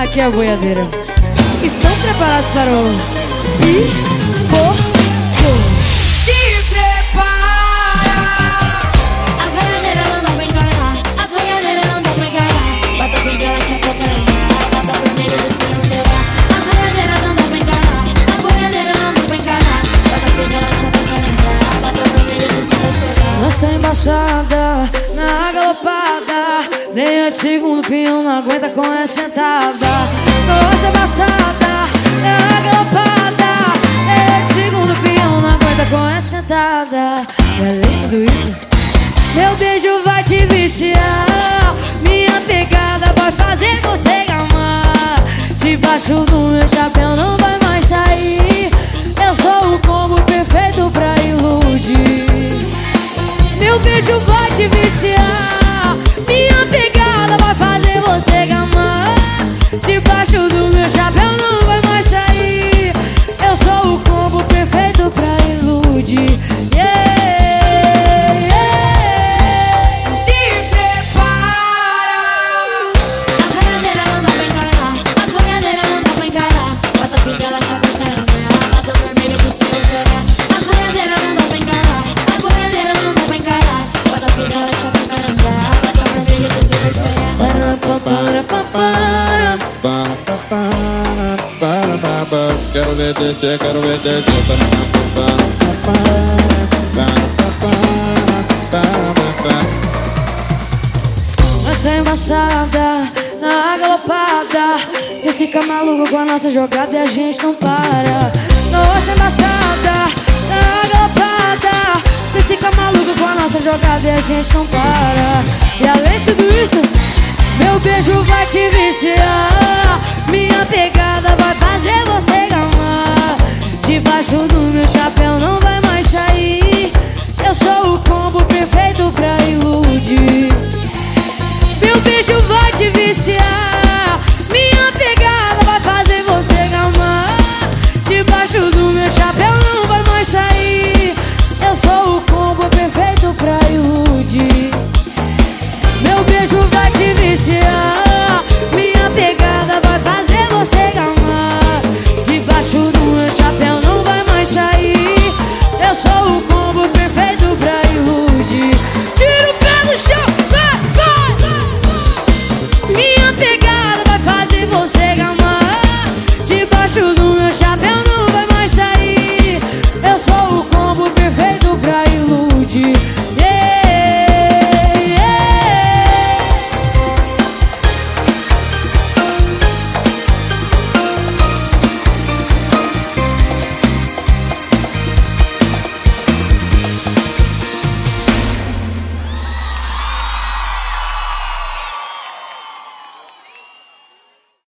Aqui é a boiadeira. Estão preparados para o pipoco? Se prepara! As boiadeiras não dão pra encarar. As boiadeiras não dão pra encarar. Bota a vela, chapoca na cara. Bota a vermelha dos pinos quebrar. As boiadeiras não dão pra encarar. As boiadeiras não dão pra encarar. Bota a vela, chapoca na cara. Bota a vermelha dos pinos quebrar. Nossa embaixada na galopada, nem o segundo peão não aguenta com essa sentada. Nossa embaixada na galopada, nem o segundo peão não aguenta com essa sentada. E além de tudo isso, meu beijo vai te viciar. Minha pegada vai fazer você gamar. Debaixo do meu chapéu não vai mais sair. Eu sou o combo perfeito pra iludir. Meu beijo vai te viciar. Minha pegada vai fazer você gamar. Debaixo do meu chapéu não vai mais sair. Eu sou o combo perfeito pra iludir. Yeah, yeah. Se prepara! As boiadeiras não dão pra encarar. As boiadeiras não dão pra encarar. Bota a vela, chapoca na cara. Bota o vermelho pros pinos chorar. As boiadeiras não dão pra encarar. As boiadeiras não dão pra encarar. Bota a vela, chapoca na cara. Bota o vermelho pros pinos chorar. Quero ver descer, quero ver descer. Nossa embaixada na galopada, cê fica maluco com a nossa jogada e a gente não para. Nossa embaixada na galopada, cê fica maluco com a nossa jogada e a gente não para.